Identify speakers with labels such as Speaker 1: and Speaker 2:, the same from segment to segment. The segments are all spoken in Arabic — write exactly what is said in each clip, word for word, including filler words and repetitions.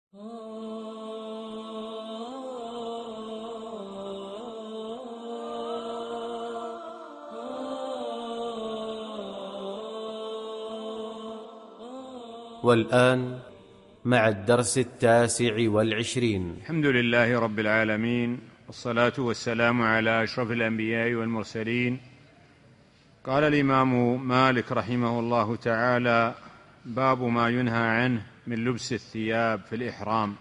Speaker 1: والآن مع الدرس التاسع والعشرين.
Speaker 2: الحمد لله رب العالمين، والصلاة والسلام على أشرف الأنبياء والمرسلين. قال الإمام مالك رحمه الله تعالى: باب ما ينهى عنه من لبس الثياب في الإحرام.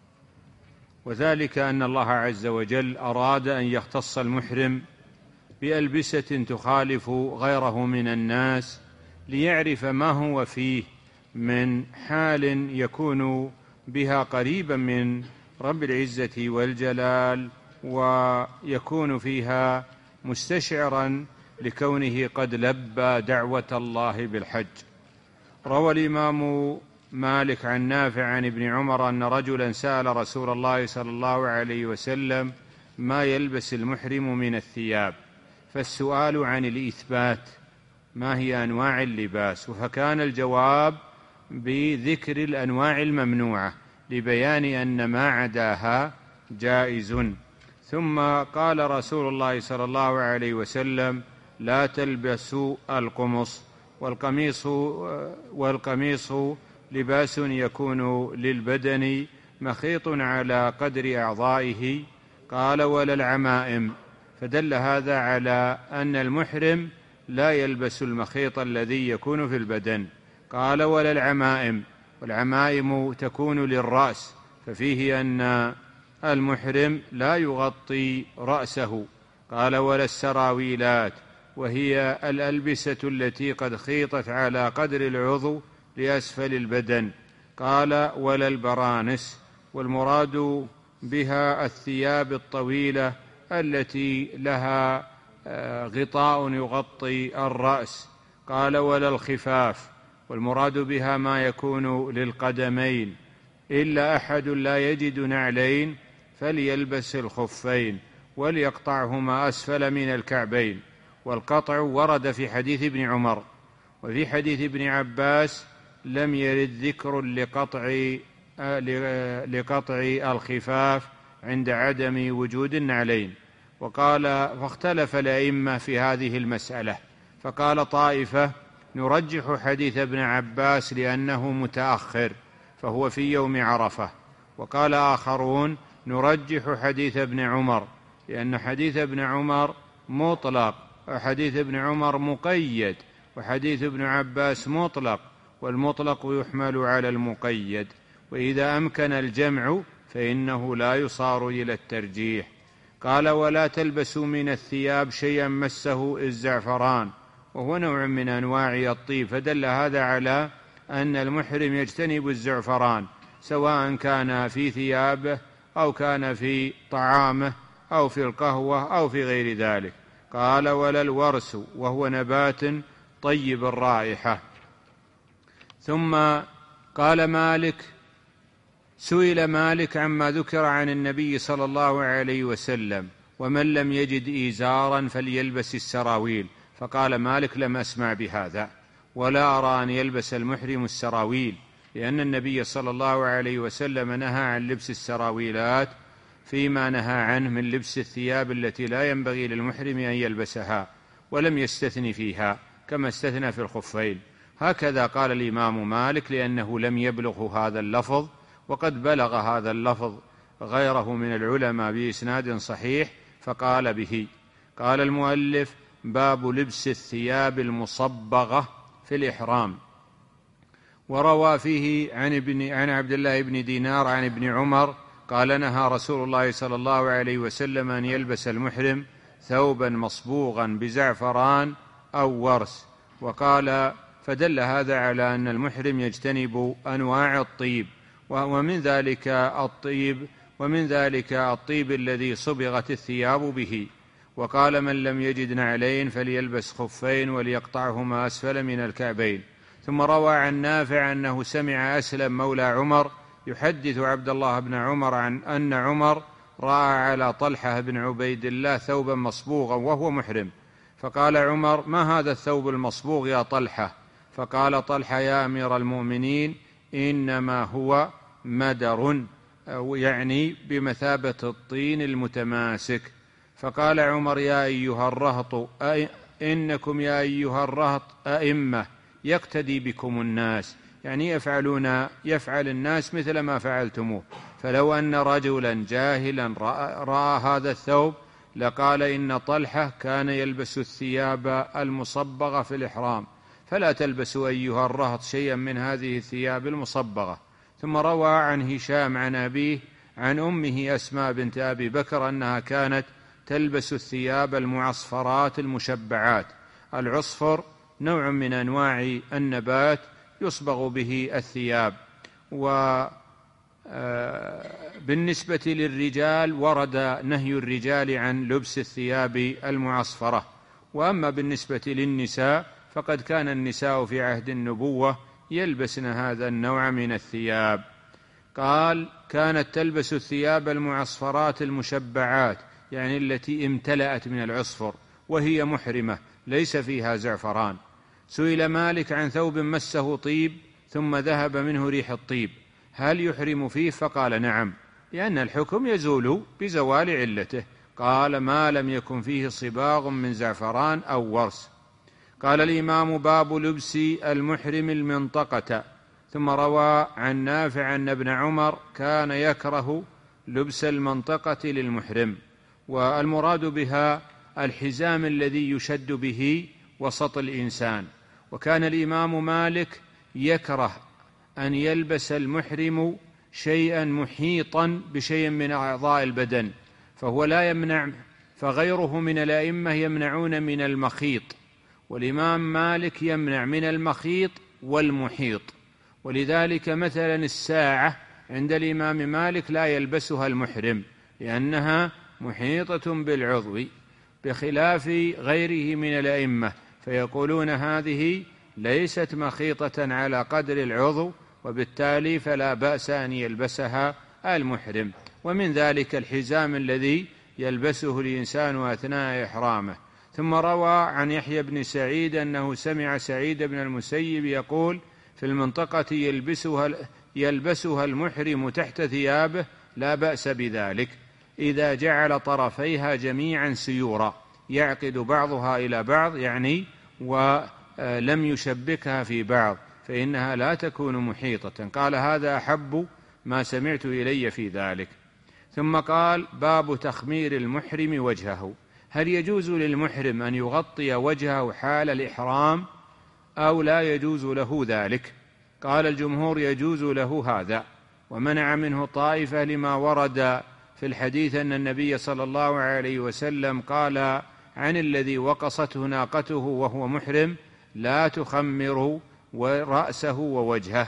Speaker 2: وذلك أن الله عز وجل أراد أن يختص المحرم بألبسة تخالف غيره من الناس، ليعرف ما هو فيه من حال يكون بها قريبا من رب العزة والجلال، ويكون فيها مستشعرا لكونه قد لبى دعوة الله بالحج. روى الإمام مالك عن نافع عن ابن عمر أن رجلا سأل رسول الله صلى الله عليه وسلم ما يلبس المحرم من الثياب، فالسؤال عن الإثبات ما هي أنواع اللباس، فكان الجواب بذكر الأنواع الممنوعة لبيان أن ما عداها جائز. ثم قال رسول الله صلى الله عليه وسلم: لا تلبسوا القمص، والقميص والقميص لباس يكون للبدن مخيط على قدر أعضائه. قال: ولا العمائم، فدل هذا على أن المحرم لا يلبس المخيط الذي يكون في البدن. قال: ولا العمائم، والعمائم تكون للرأس، ففيه أن المحرم لا يغطي رأسه. قال: ولا السراويلات، وهي الألبسة التي قد خيطت على قدر العضو لأسفل البدن. قال: ولا البرانس، والمراد بها الثياب الطويلة التي لها غطاء يغطي الرأس. قال: ولا الخفاف، والمراد بها ما يكون للقدمين، إلا أحد لا يجد نعلين فليلبس الخفين وليقطعهما أسفل من الكعبين. والقطع ورد في حديث ابن عمر، وفي حديث ابن عباس لم يرد ذكر لقطع لقطع الخفاف عند عدم وجود النعلين. وقال فاختلف الأئمة في هذه المسألة، فقال طائفة: نرجح حديث ابن عباس لأنه متأخر فهو في يوم عرفة. وقال آخرون: نرجح حديث ابن عمر لأن حديث ابن عمر مطلق، وحديث ابن عمر مقيد، وحديث ابن عباس مطلق، والمطلق يحمل على المقيد، وإذا أمكن الجمع فإنه لا يصار إلى الترجيح. قال: ولا تلبسوا من الثياب شيئا مسه الزعفران، وهو نوع من أنواع الطيب، فدل هذا على أن المحرم يجتنب الزعفران سواء كان في ثيابه أو كان في طعامه أو في القهوة أو في غير ذلك. قال: ولا الورس، وهو نبات طيب الرائحة. ثم قال مالك: سئل مالك عما ذكر عن النبي صلى الله عليه وسلم: ومن لم يجد إزارا فليلبس السراويل. فقال مالك: لم أسمع بهذا، ولا أرى أن يلبس المحرم السراويل، لأن النبي صلى الله عليه وسلم نهى عن لبس السراويلات فيما نهى عنه من لبس الثياب التي لا ينبغي للمحرم أن يلبسها، ولم يستثن فيها كما استثنى في الخفين. هكذا قال الإمام مالك، لأنه لم يبلغ هذا اللفظ، وقد بلغ هذا اللفظ غيره من العلماء بإسناد صحيح فقال به. قال المؤلف: باب لبس الثياب المصبغة في الإحرام. وروى فيه عن, ابن عن عبد الله بن دينار عن ابن عمر قال: نهى رسول الله صلى الله عليه وسلم أن يلبس المحرم ثوبا مصبوغا بزعفران أو ورس. وقال: فدل هذا على أن المحرم يجتنب أنواع الطيب، ومن ذلك الطيب ومن ذلك الطيب الذي صبغت الثياب به. وقال: من لم يجد نعلين فليلبس خفين وليقطعهما أسفل من الكعبين. ثم روى عن نافع أنه سمع أسلم مولى عمر يحدث عبد الله بن عمر عن أن عمر رأى على طلحة بن عبيد الله ثوبا مصبوغا وهو محرم، فقال عمر: ما هذا الثوب المصبوغ يا طلحة؟ فقال طلحة: يا أمير المؤمنين، إنما هو مدر، يعني بمثابة الطين المتماسك. فقال عمر: يا أيها الرهط إنكم يا أيها الرهط أئمة يقتدي بكم الناس، يعني يفعلون يفعل الناس مثل ما فعلتموه، فلو أن رجلا جاهلا رأى هذا الثوب لقال إن طلحة كان يلبس الثياب المصبغة في الإحرام، فلا تلبسوا أيها الرهط شيئا من هذه الثياب المصبغة. ثم روى عن هشام عن أبيه عن أمه أسماء بنت أبي بكر أنها كانت تلبس الثياب المعصفرات المشبعات. العصفر نوع من أنواع النبات يصبغ به الثياب. وبالنسبة للرجال ورد نهي الرجال عن لبس الثياب المعصفرة، وأما بالنسبة للنساء فقد كان النساء في عهد النبوة يلبسن هذا النوع من الثياب. قال: كانت تلبس الثياب المعصفرات المشبعات، يعني التي امتلأت من العصفر، وهي محرمة ليس فيها زعفران. سئل مالك عن ثوب مسه طيب ثم ذهب منه ريح الطيب هل يحرم فيه؟ فقال: نعم، لأن الحكم يزول بزوال علته. قال: ما لم يكن فيه صباغ من زعفران أو ورس. قال الإمام: باب لبس المحرم المنطقة. ثم روى عن نافع أن ابن عمر كان يكره لبس المنطقة للمحرم، والمراد بها الحزام الذي يشد به وسط الإنسان. وكان الإمام مالك يكره أن يلبس المحرم شيئا محيطا بشيء من أعضاء البدن، فهو لا يمنع، فغيره من الأئمة يمنعون من المخيط، والإمام مالك يمنع من المخيط والمحيط. ولذلك مثلا الساعة عند الإمام مالك لا يلبسها المحرم لأنها محيطة بالعضو، بخلاف غيره من الأئمة فيقولون هذه ليست مخيطة على قدر العضو، وبالتالي فلا بأس أن يلبسها المحرم. ومن ذلك الحزام الذي يلبسه الإنسان أثناء إحرامه. ثم روى عن يحيى بن سعيد أنه سمع سعيد بن المسيب يقول: في المنطقة يلبسها, يلبسها المحرم تحت ثيابه لا بأس بذلك إذا جعل طرفيها جميعا سيورا، يعقد بعضها إلى بعض، يعني ولم يشبكها في بعض، فإنها لا تكون محيطة. قال: هذا أحب ما سمعت إلي في ذلك. ثم قال: باب تخمير المحرم وجهه. هل يجوز للمحرم أن يغطي وجهه حال الإحرام أو لا يجوز له ذلك؟ قال الجمهور: يجوز له هذا، ومنع منه طائفة لما ورد في الحديث أن النبي صلى الله عليه وسلم قال عن الذي وقصته ناقته وهو محرم: لا تخمر رأسه ووجهه.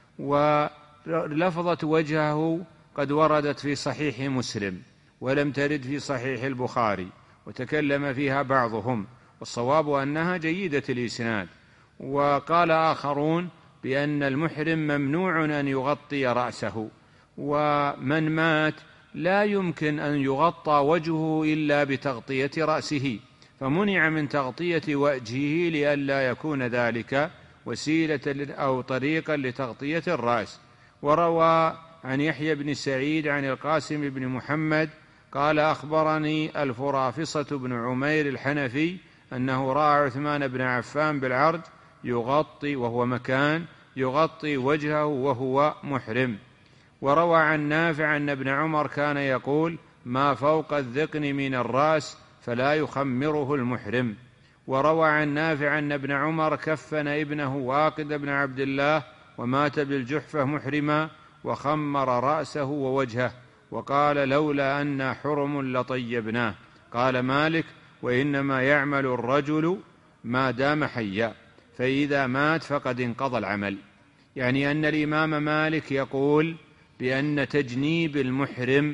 Speaker 2: ولفظة وجهه قد وردت في صحيح مسلم ولم ترد في صحيح البخاري، وتكلم فيها بعضهم، والصواب أنها جيدة الإسناد. وقال آخرون بأن المحرم ممنوع أن يغطي رأسه، ومن مات لا يمكن أن يغطى وجهه إلا بتغطية رأسه، فمنع من تغطية وجهه لئلا يكون ذلك وسيلة أو طريقا لتغطية الرأس. وروى عن يحيى بن سعيد عن القاسم بن محمد قال: أخبرني الفرافصة بن عمير الحنفي أنه رأى عثمان بن عفان بالعرج يغطي، وهو مكان يغطي وجهه وهو محرم. وروى عن نافع أن ابن عمر كان يقول: ما فوق الذقن من الرأس فلا يخمره المحرم. وروى عن نافع أن ابن عمر كفن ابنه واقد بن عبد الله ومات بالجحفة محرما وخمر رأسه ووجهه، وقال: لولا أن حرم لطيبناه. قال مالك: وإنما يعمل الرجل ما دام حيا، فإذا مات فقد انقضى العمل. يعني أن الإمام مالك يقول بأن تجنيب المحرم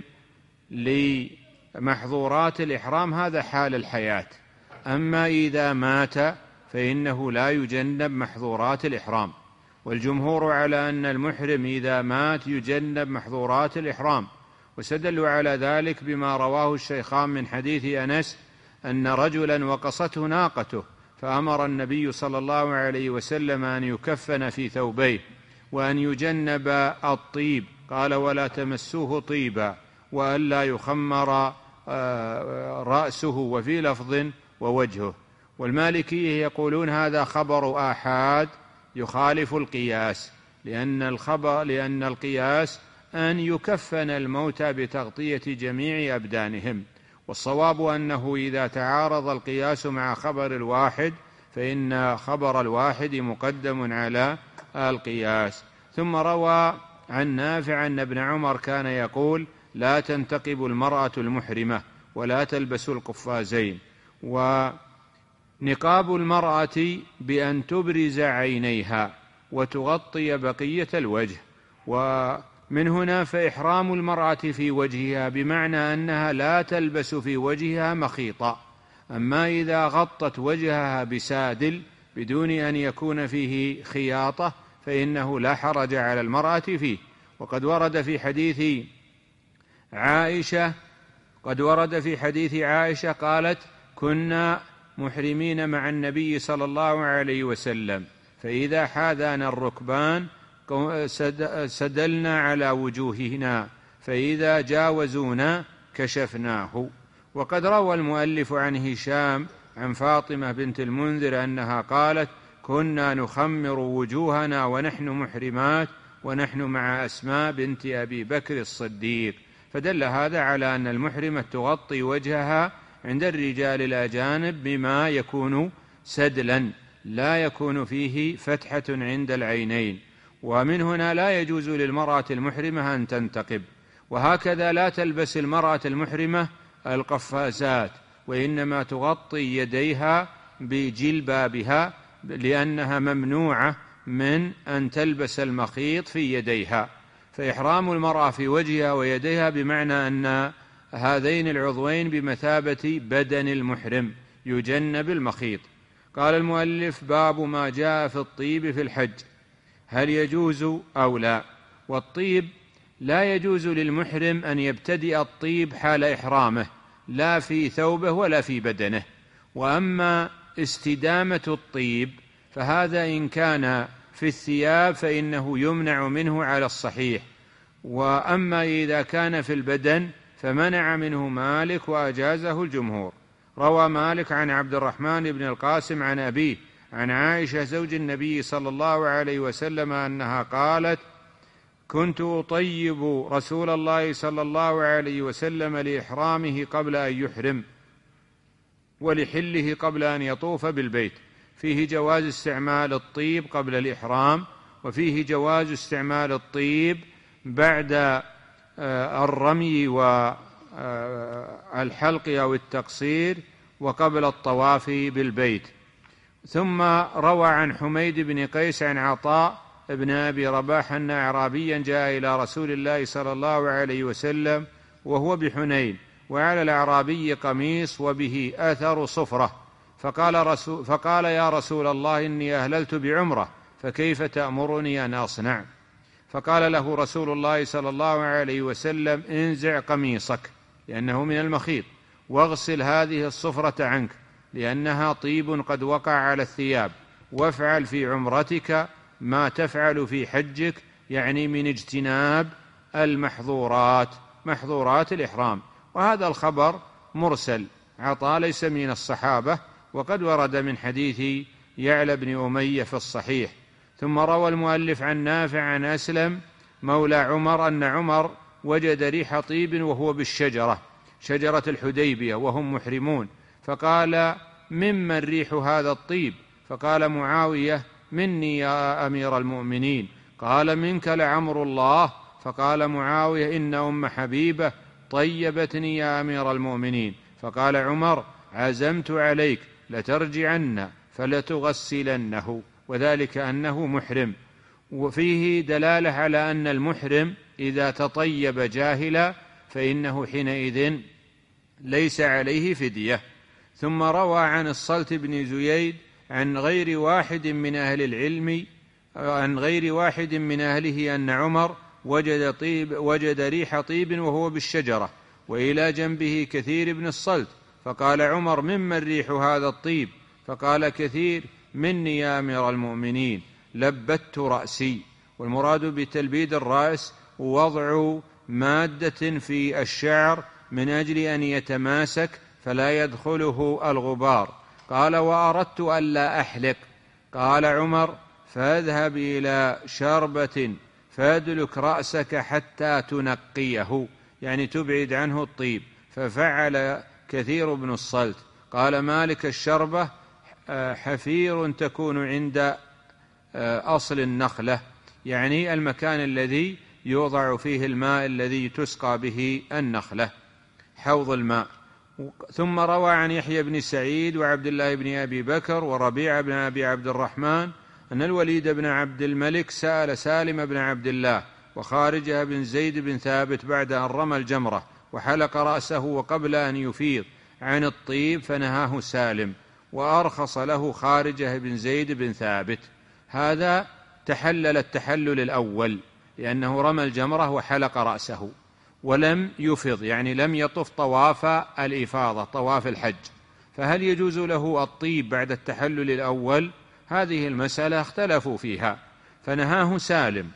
Speaker 2: لمحظورات الإحرام هذا حال الحياة، أما إذا مات فإنه لا يجنب محظورات الإحرام. والجمهور على أن المحرم إذا مات يجنب محظورات الإحرام، واستدلوا على ذلك بما رواه الشيخان من حديث أنس أن رجلا وقصته ناقته فأمر النبي صلى الله عليه وسلم أن يكفن في ثوبيه وأن يجنب الطيب قال ولا تمسوه طيبا وألا يخمر رأسه، وفي لفظ ووجهه. والمالكية يقولون هذا خبر آحاد يخالف القياس، لأن الخبر لأن القياس أن يكفن الموتى بتغطية جميع أبدانهم، والصواب أنه إذا تعارض القياس مع خبر الواحد فإن خبر الواحد مقدم على القياس. ثم روى عن نافع أن ابن عمر كان يقول لا تنتقب المرأة المحرمة ولا تلبس القفازين. ونقاب المرأة بأن تبرز عينيها وتغطي بقية الوجه، ومن هنا فإحرام المرأة في وجهها بمعنى أنها لا تلبس في وجهها مخيطا. أما إذا غطت وجهها بسادل بدون أن يكون فيه خياطة فإنه لا حرج على المرأة فيه. وقد ورد في حديث عائشة قد ورد في حديث عائشة قالت كنا محرمين مع النبي صلى الله عليه وسلم، فإذا حاذانا الركبان سدلنا على وجوهنا، فإذا جاوزونا كشفناه. وقد روى المؤلف عن هشام عن فاطمة بنت المنذر أنها قالت كنا نخمر وجوهنا ونحن محرمات ونحن مع أسماء بنت أبي بكر الصديق. فدل هذا على أن المحرمة تغطي وجهها عند الرجال الأجانب بما يكون سدلا لا يكون فيه فتحة عند العينين، ومن هنا لا يجوز للمرأة المحرمة أن تنتقب. وهكذا لا تلبس المرأة المحرمة القفازات، وإنما تغطي يديها بجلبابها لأنها ممنوعة من أن تلبس المخيط في يديها. فإحرام المرأة في وجهها ويديها بمعنى أن هذين العضوين بمثابة بدن المحرم يجنب المخيط. قال المؤلف باب ما جاء في الطيب في الحج، هل يجوز أو لا؟ والطيب لا يجوز للمحرم أن يبتدئ الطيب حال إحرامه، لا في ثوبه ولا في بدنه. وأما استدامة الطيب فهذا إن كان في الثياب فإنه يمنع منه على الصحيح، وأما إذا كان في البدن فمنع منه مالك وأجازه الجمهور. روى مالك عن عبد الرحمن بن القاسم عن أبيه عن عائشة زوج النبي صلى الله عليه وسلم أنها قالت كنت أطيب رسول الله صلى الله عليه وسلم لإحرامه قبل أن يحرم ولحله قبل أن يطوف بالبيت. فيه جواز استعمال الطيب قبل الإحرام، وفيه جواز استعمال الطيب بعد الرمي والحلق أو التقصير وقبل الطواف بالبيت. ثم روى عن حميد بن قيس عن عطاء ابن أبي رباح أن أعرابيا جاء إلى رسول الله صلى الله عليه وسلم وهو بحنين، وعلى الأعرابي قميص وبه أثر صفرة، فقال, رسول فقال يا رسول الله إني أهللت بعمرة فكيف تأمرني أن أصنع؟ فقال له رسول الله صلى الله عليه وسلم انزع قميصك لأنه من المخيط، واغسل هذه الصفرة عنك لأنها طيب قد وقع على الثياب، وافعل في عمرتك ما تفعل في حجك، يعني من اجتناب المحظورات محظورات الإحرام. وهذا الخبر مرسل، عطاء ليس من الصحابة، وقد ورد من حديث يعلى بن أمية في الصحيح. ثم روى المؤلف عن نافع عن أسلم مولى عمر أن عمر وجد ريح طيب وهو بالشجرة شجرة الحديبية وهم محرمون، فقال ممن ريح هذا الطيب؟ فقال معاوية مني يا أمير المؤمنين. قال منك لعمر الله. فقال معاوية إن أم حبيبة طيبتني يا أمير المؤمنين. فقال عمر عزمت عليك لترجعن فلتغسلنه، وذلك أنه محرم. وفيه دلالة على أن المحرم إذا تطيب جاهلا فإنه حينئذ ليس عليه فدية. ثم روى عن الصلت بن زييد عن غير واحد من أهل العلم عن غير واحد من أهله أن عمر وجد, طيب وجد ريح طيب وهو بالشجرة وإلى جنبه كثير بن الصلت، فقال عمر ممن ريح هذا الطيب؟ فقال كثير مني يا أمير المؤمنين، لبت رأسي. والمراد بتلبيد الرأس وضع مادة في الشعر من أجل أن يتماسك فلا يدخله الغبار. قال: وأردت ألا أحلق. قال عمر: فاذهب إلى شربة فادلك رأسك حتى تنقيه، يعني تبعد عنه الطيب. ففعل كثير بن الصلت. قال مالك: الشربة حفير تكون عند أصل النخلة، يعني المكان الذي يوضع فيه الماء الذي تسقى به النخلة، حوض الماء. ثم روى عن يحيى بن سعيد وعبد الله بن أبي بكر وربيع بن أبي عبد الرحمن أن الوليد بن عبد الملك سأل سالم بن عبد الله وخارجة بن زيد بن ثابت بعد أن رمى الجمرة وحلق رأسه وقبل أن يفيض عن الطيب، فنهاه سالم وأرخص له خارجة بن زيد بن ثابت. هذا تحلل التحلل الأول لأنه رمى الجمرة وحلق رأسه ولم يفض، يعني لم يطف طواف الإفاضة، طواف الحج. فهل يجوز له الطيب بعد التحلل الأول؟ هذه المسألة اختلفوا فيها، فنهاه سالم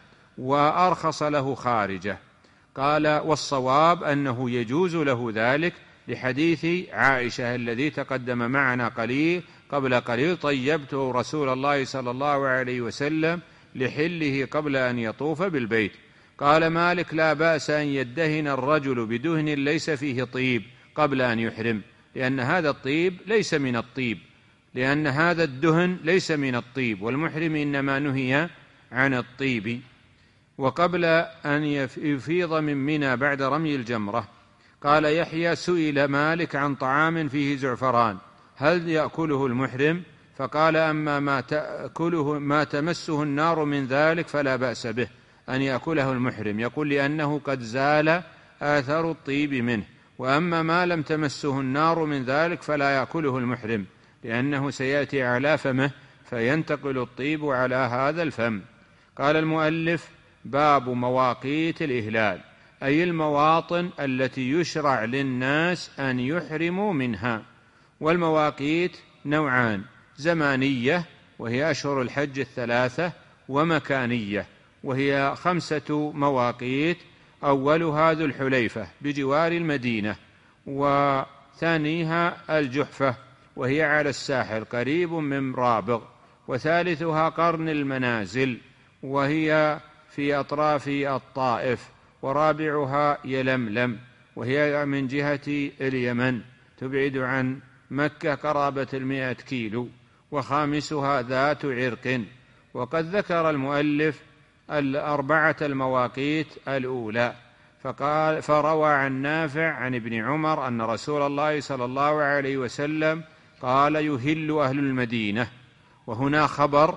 Speaker 2: وأرخص له خارجة. قال: والصواب أنه يجوز له ذلك لحديث عائشة الذي تقدم معنا قليل قبل قليل: طيبت رسول الله صلى الله عليه وسلم لحله قبل أن يطوف بالبيت. قال مالك: لا بأس أن يدهن الرجل بدهن ليس فيه طيب قبل أن يحرم، لأن هذا الطيب ليس من الطيب، لأن هذا الدهن ليس من الطيب، والمحرم إنما نهي عن الطيب. وقبل أن يفيض من منى بعد رمي الجمرة. قال يحيى: سئل مالك عن طعام فيه زعفران هل يأكله المحرم؟ فقال: أما ما تأكله ما تمسه النار من ذلك فلا بأس به أن يأكله المحرم، يقول لأنه قد زال آثر الطيب منه. وأما ما لم تمسه النار من ذلك فلا يأكله المحرم، لأنه سيأتي على فمه فينتقل الطيب على هذا الفم. قال المؤلف: باب مواقيت الإهلال، أي المواطن التي يشرع للناس أن يحرموا منها. والمواقيت نوعان: زمانية وهي أشهر الحج الثلاثة، ومكانية وهي خمسة مواقيت. أولها ذو الحليفة بجوار المدينة، وثانيها الجحفة وهي على الساحل قريب من رابغ، وثالثها قرن المنازل وهي في أطراف الطائف، ورابعها يلملم وهي من جهة اليمن تبعد عن مكة قرابة المئة كيلو، وخامسها ذات عرق. وقد ذكر المؤلف الأربعة المواقيت الأولى، فقال فروى عن نافع عن ابن عمر أن رسول الله صلى الله عليه وسلم قال: يهل أهل المدينة. وهنا خبر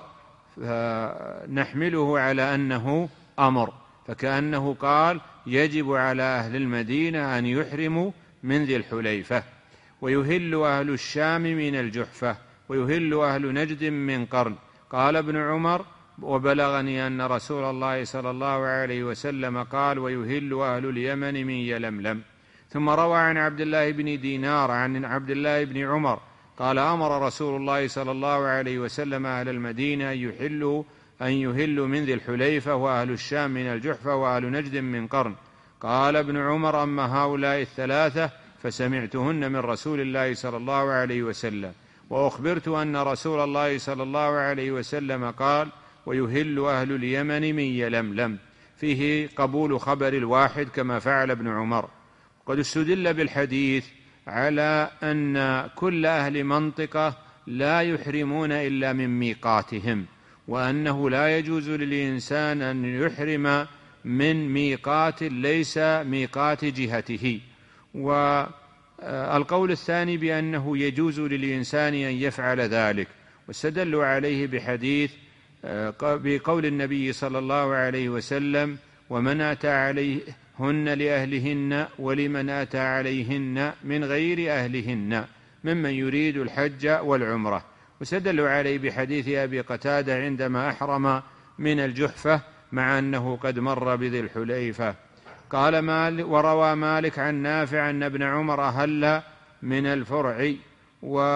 Speaker 2: نحمله على أنه أمر، فكأنه قال: يجب على أهل المدينة أن يحرموا من ذي الحليفة. ويهل أهل الشام من الجحفة، ويهل أهل نجد من قرن. قال ابن عمر: وبلغني أن رسول الله صلى الله عليه وسلم قال: ويهل أهل اليمن من يلملم. ثم روى عن عبد الله بن دينار عن عبد الله بن عمر قال: أمر رسول الله صلى الله عليه وسلم أهل المدينة أن يحلوا أن يهلوا من ذي الحليفة، وأهل الشام من الجحفة، وأهل نجد من قرن. قال ابن عمر: أما هؤلاء الثلاثة فسمعتهن من رسول الله صلى الله عليه وسلم، وأخبرت أن رسول الله صلى الله عليه وسلم قال: ويهل أهل اليمن من يلملم. فيه قبول خبر الواحد كما فعل ابن عمر. قد استدل بالحديث على أن كل أهل منطقة لا يحرمون إلا من ميقاتهم، وأنه لا يجوز للإنسان أن يحرم من ميقات ليس ميقات جهته. والقول الثاني بأنه يجوز للإنسان أن يفعل ذلك، واستدلوا عليه بحديث بقول النبي صلى الله عليه وسلم: ومن أتى عليهن لأهلهن ولمن أتى عليهن من غير أهلهن ممن يريد الحج والعمرة. واستدلوا عليه بحديث أبي قتادة عندما أحرم من الجحفة مع أنه قد مر بذي الحليفة. قال مالك: وروى مالك عن نافع أن ابن عمر أهل من الفرع،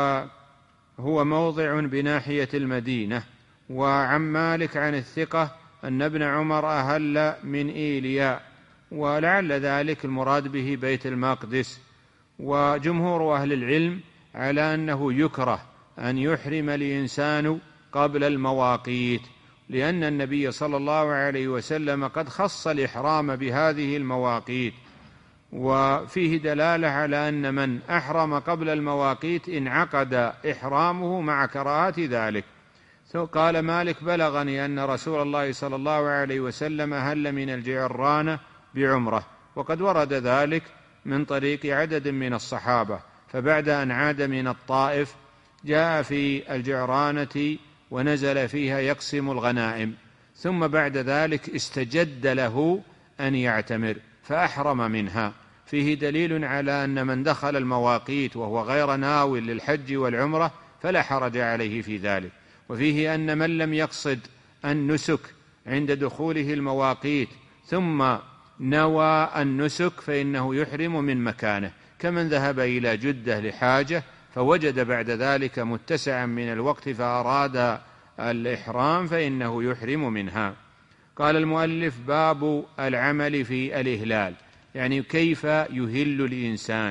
Speaker 2: وهو موضع بناحية المدينة. وعن مالك عن الثقة أن ابن عمر أهل من إيليا، ولعل ذلك المراد به بيت المقدس. وجمهور أهل العلم على أنه يكره أن يحرم الإنسان قبل المواقيت، لأن النبي صلى الله عليه وسلم قد خص الإحرام بهذه المواقيت، وفيه دلالة على أن من أحرم قبل المواقيت انعقد إحرامه مع كراهة ذلك. قال مالك: بلغني أن رسول الله صلى الله عليه وسلم أهل من الجعرانة بعمرة، وقد ورد ذلك من طريق عدد من الصحابة، فبعد أن عاد من الطائف جاء في الجعرانة ونزل فيها يقسم الغنائم، ثم بعد ذلك استجد له أن يعتمر فأحرم منها. فيه دليل على أن من دخل المواقيت وهو غير ناو للحج والعمرة فلا حرج عليه في ذلك. وفيه أن من لم يقصد النسك عند دخوله المواقيت ثم نوى النسك فإنه يحرم من مكانه، كمن ذهب إلى جدة لحاجة فوجد بعد ذلك متسعا من الوقت فأراد الإحرام فإنه يحرم منها. قال المؤلف: باب العمل في الإهلال، يعني كيف يهل الإنسان.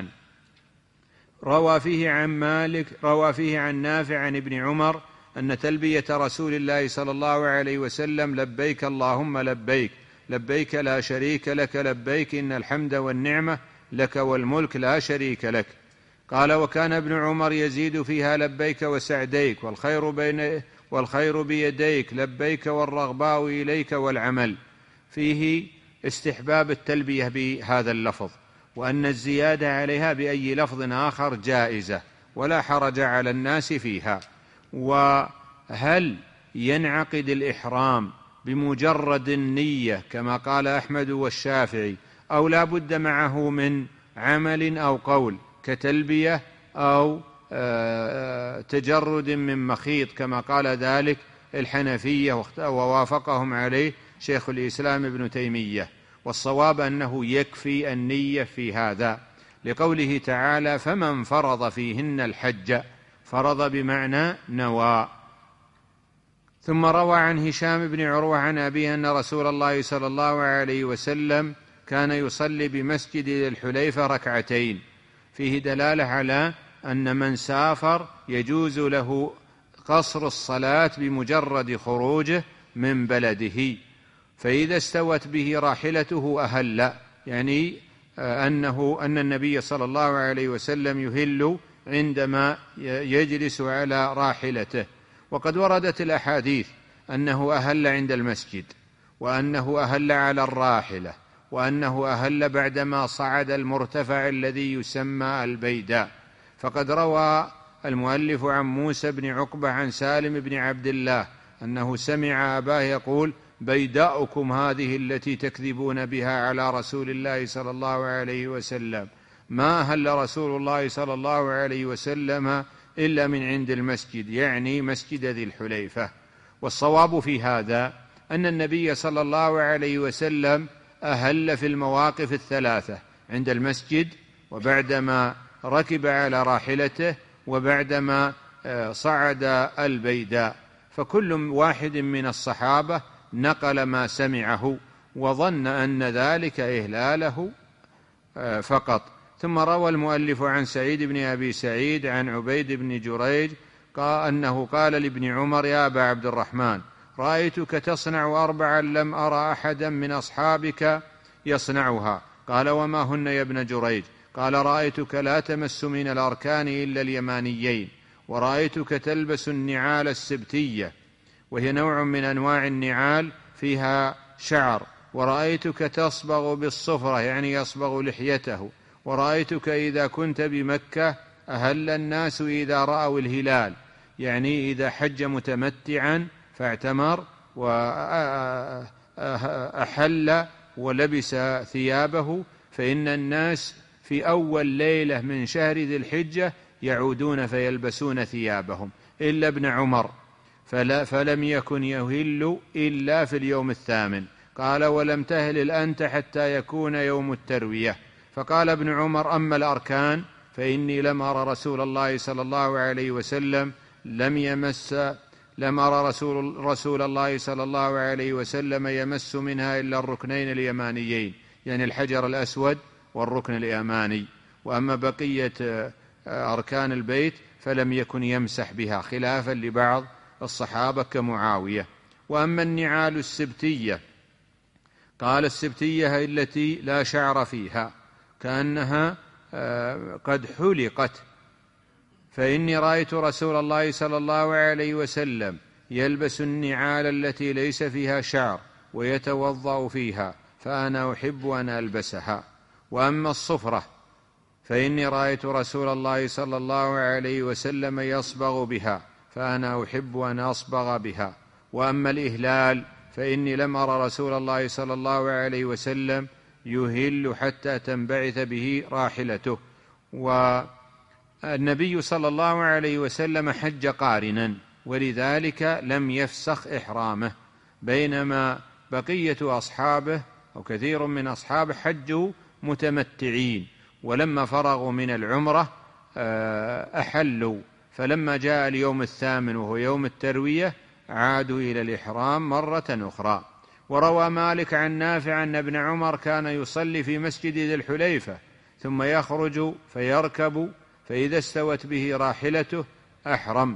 Speaker 2: روى فيه عن مالك روى فيه عن نافع عن ابن عمر أن تلبية رسول الله صلى الله عليه وسلم: لبيك اللهم لبيك، لبيك لا شريك لك لبيك، إن الحمد والنعمة لك والملك لا شريك لك. قال: وكان ابن عمر يزيد فيها: لبيك وسعديك، والخير بين والخير بيديك، لبيك والرغباء إليك والعمل. فيه استحباب التلبية بهذا اللفظ، وأن الزيادة عليها بأي لفظ آخر جائزة ولا حرج على الناس فيها. وهل ينعقد الإحرام بمجرد النية كما قال أحمد والشافعي، أو لا بد معه من عمل أو قول كتلبية أو تجرد من مخيط كما قال ذلك الحنفية ووافقهم عليه شيخ الإسلام ابن تيمية؟ والصواب أنه يكفي النية في هذا، لقوله تعالى: فمن فرض فيهن الحج، فرض بمعنى نوى. ثم روى عن هشام بن عروة عن أبيه أن رسول الله صلى الله عليه وسلم كان يصلي بمسجد الحليفة ركعتين. فيه دلالة على أن من سافر يجوز له قصر الصلاة بمجرد خروجه من بلده، فإذا استوت به راحلته أهل، يعني أنه أن النبي صلى الله عليه وسلم يهل عندما يجلس على راحلته. وقد وردت الأحاديث أنه أهل عند المسجد، وأنه أهل على الراحلة، وأنه أهل بعدما صعد المرتفع الذي يسمى البيداء. فقد روى المؤلف عن موسى بن عقبة عن سالم بن عبد الله أنه سمع أباه يقول: بيداؤكم هذه التي تكذبون بها على رسول الله صلى الله عليه وسلم، ما أهل رسول الله صلى الله عليه وسلم إلا من عند المسجد، يعني مسجد ذي الحليفة. والصواب في هذا أن النبي صلى الله عليه وسلم أهل في المواقف الثلاثة: عند المسجد، وبعدما ركب على راحلته، وبعدما صعد البيداء. فكل واحد من الصحابة نقل ما سمعه وظن أن ذلك إهلاله فقط. ثم روى المؤلف عن سعيد بن أبي سعيد عن عبيد بن جريج قال أنه قال لابن عمر: يا أبا عبد الرحمن، رأيتك تصنع أربعا لم أرى أحدا من أصحابك يصنعها. قال: وما هن يا ابن جريج؟ قال: رأيتك لا تمس من الأركان إلا اليمانيين، ورأيتك تلبس النعال السبتية، وهي نوع من أنواع النعال فيها شعر، ورأيتك تصبغ بالصفرة، يعني يصبغ لحيته، ورأيتك إذا كنت بمكة أهل الناس إذا رأوا الهلال، يعني إذا حج متمتعا فاعتمر وأحل ولبس ثيابه، فإن الناس في أول ليلة من شهر ذي الحجة يعودون فيلبسون ثيابهم، إلا ابن عمر فلا فلم يكن يهل إلا في اليوم الثامن. قال: ولم تهلل أنت حتى يكون يوم التروية. فقال ابن عمر: أما الأركان فإني لم أرى رسول الله صلى الله عليه وسلم لم يمس لم أرى رسول, رسول الله صلى الله عليه وسلم يمس منها إلا الركنين اليمانيين، يعني الحجر الأسود والركن اليماني، وأما بقية أركان البيت فلم يكن يمسح بها، خلافا لبعض الصحابة كمعاوية. وأما النعال السبتية، قال السبتية التي لا شعر فيها كأنها قد حلقت، فإني رأيت رسول الله صلى الله عليه وسلم يلبس النعال التي ليس فيها شعر ويتوضأ فيها، فأنا أحب أن ألبسها. وأما الصفرة فإني رأيت رسول الله صلى الله عليه وسلم يصبغ بها، فأنا أحب أن أصبغ بها. وأما الإهلال فإني لم أرى رسول الله صلى الله عليه وسلم يهل حتى تنبعث به راحلته. والنبي صلى الله عليه وسلم حج قارنا، ولذلك لم يفسخ إحرامه، بينما بقية أصحابه أو كثير من أصحابه حجوا متمتعين، ولما فرغوا من العمرة أحلوا، فلما جاء اليوم الثامن وهو يوم التروية عادوا إلى الإحرام مرة أخرى. وروى مالك عن نافع أن ابن عمر كان يصلي في مسجد ذي الحليفة ثم يخرج فيركب، فإذا استوت به راحلته أحرم.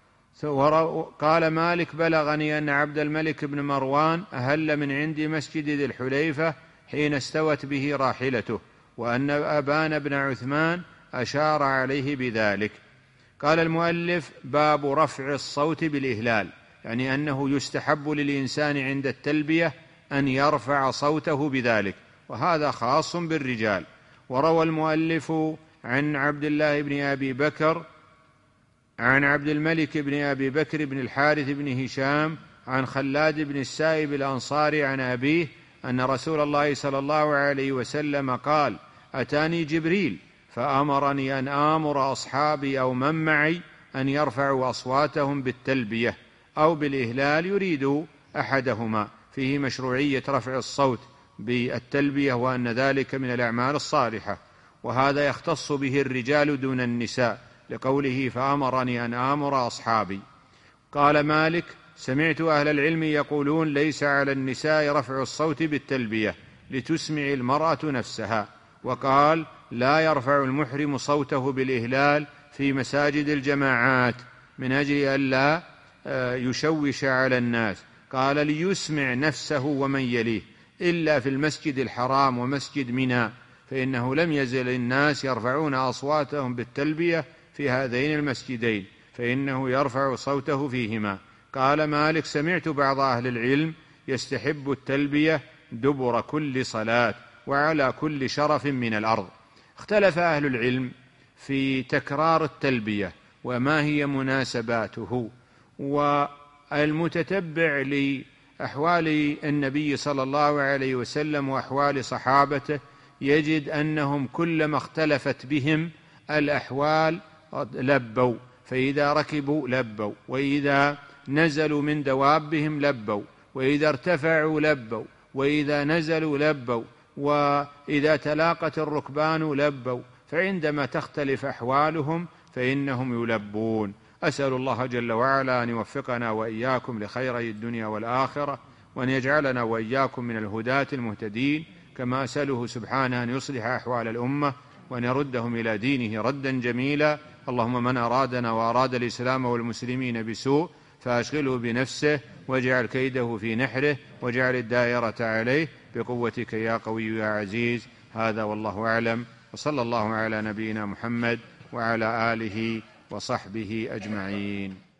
Speaker 2: قال مالك بلغني أن عبد الملك بن مروان أهل من عند مسجد ذي الحليفة حين استوت به راحلته، وأن أبان بن عثمان أشار عليه بذلك. قال المؤلف: باب رفع الصوت بالإهلال، يعني أنه يستحب للإنسان عند التلبية أن يرفع صوته بذلك، وهذا خاص بالرجال. وروى المؤلف عن عبد الله بن أبي بكر عن عبد الملك بن أبي بكر بن الحارث بن هشام عن خلاد بن السائب الأنصاري عن أبيه أن رسول الله صلى الله عليه وسلم قال: أتاني جبريل فأمرني أن آمر أصحابي أو من معي أن يرفعوا أصواتهم بالتلبية أو بالإهلال، يريد أحدهما، فيه مشروعية رفع الصوت بالتلبية وأن ذلك من الأعمال الصالحة، وهذا يختص به الرجال دون النساء، لقوله: فأمرني أن آمر أصحابي. قال مالك: سمعت أهل العلم يقولون ليس على النساء رفع الصوت بالتلبية لتسمع المرأة نفسها. وقال: لا يرفع المحرم صوته بالإهلال في مساجد الجماعات من أجل أن لا يشوش على الناس. قال: ليسمع نفسه ومن يليه، إلا في المسجد الحرام ومسجد منى، فإنه لم يزل الناس يرفعون أصواتهم بالتلبية في هذين المسجدين، فإنه يرفع صوته فيهما. قال مالك: سمعت بعض أهل العلم يستحب التلبية دبر كل صلاة وعلى كل شرف من الأرض. اختلف أهل العلم في تكرار التلبية وما هي مناسباته، والمتتبع لأحوال النبي صلى الله عليه وسلم وأحوال صحابته يجد أنهم كلما اختلفت بهم الأحوال لبوا، فإذا ركبوا لبوا، وإذا نزلوا من دوابهم لبوا، وإذا ارتفعوا لبوا، وإذا نزلوا لبوا، وإذا تلاقت الركبان لبوا، فعندما تختلف أحوالهم فإنهم يلبون. أسأل الله جل وعلا أن يوفقنا وإياكم لخيري الدنيا والآخرة، وأن يجعلنا وإياكم من الهداة المهتدين، كما أسأله سبحانه أن يصلح أحوال الأمة وأن يردهم إلى دينه ردا جميلا. اللهم من أرادنا وأراد الإسلام والمسلمين بسوء فأشغله بنفسه، واجعل كيده في نحره، واجعل الدائرة عليه بقوتك يا قوي يا عزيز. هذا والله أعلم، وصلى الله على نبينا محمد وعلى آله وصحبه أجمعين.